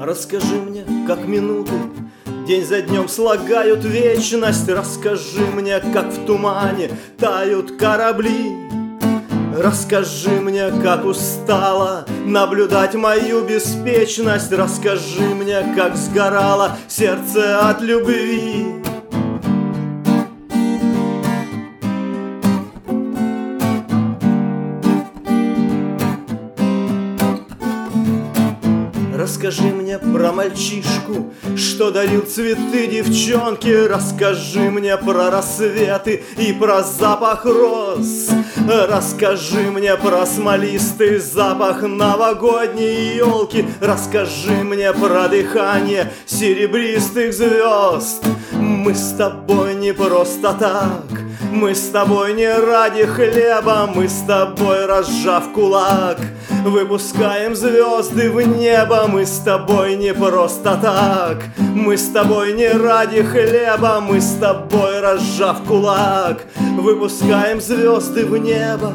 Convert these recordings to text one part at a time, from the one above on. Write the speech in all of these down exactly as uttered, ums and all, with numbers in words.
Расскажи мне, как минуты день за днем слагают вечность. Расскажи мне, как в тумане тают корабли. Расскажи мне, как устала наблюдать мою беспечность. Расскажи мне, как сгорало сердце от любви. Расскажи мне про мальчишку, что дарил цветы девчонке. Расскажи мне про рассветы и про запах роз. Расскажи мне про смолистый запах новогодней елки. Расскажи мне про дыхание серебристых звезд. Мы с тобой не просто так, мы с тобой не ради хлеба. Мы с тобой, разжав кулак, выпускаем звезды в небо. Мы с тобой не просто так, мы с тобой не ради хлеба. Мы с тобой, разжав кулак, выпускаем звезды в небо.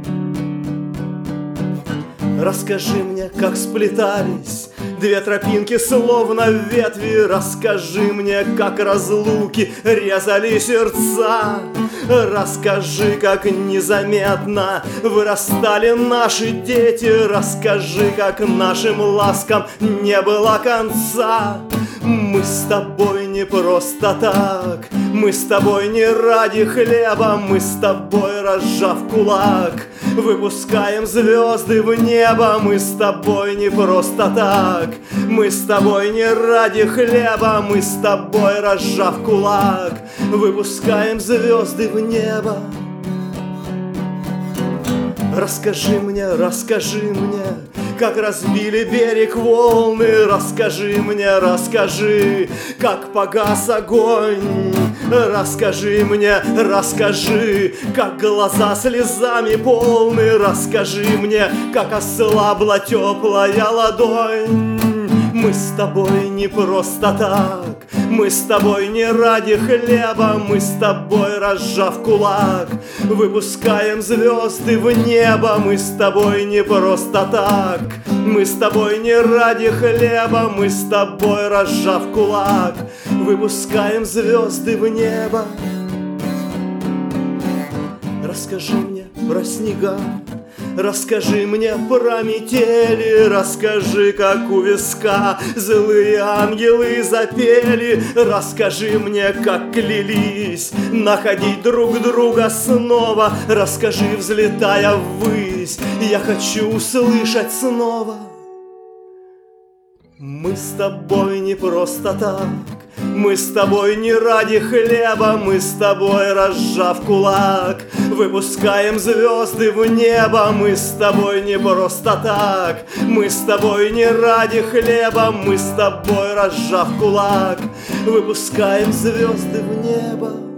Расскажи мне, как сплетались две тропинки, словно ветви. Расскажи мне, как разлуки резали сердца. Расскажи, как незаметно вырастали наши дети. Расскажи, как нашим ласкам не было конца. Мы с тобой не просто так, мы с тобой не ради хлеба. Мы с тобой, разжав кулак, выпускаем звезды в небо. Мы с тобой не просто так, мы с тобой не ради хлеба. Мы с тобой, разжав кулак, выпускаем звезды в небо. Расскажи мне, расскажи мне, как разбили берег волны. Расскажи мне, расскажи, как погас огонь. Расскажи мне, расскажи, как глаза слезами полны. Расскажи мне, как ослабла теплая ладонь. Мы с тобой не просто так, мы с тобой не ради хлеба. Мы с тобой, разжав кулак, выпускаем звезды в небо. Мы с тобой не просто так, мы с тобой не ради хлеба. Мы с тобой, разжав кулак, выпускаем звезды в небо. Расскажи мне про снега, расскажи мне про метели. Расскажи, как у виска злые ангелы запели. Расскажи мне, как клялись находить друг друга снова. Расскажи, взлетая ввысь, я хочу услышать снова. Мы с тобой не просто так, мы с тобой не ради хлеба. Мы с тобой, разжав кулак, выпускаем звезды в небо. Мы с тобой не просто так, мы с тобой не ради хлеба. Мы с тобой, разжав кулак, выпускаем звезды в небо.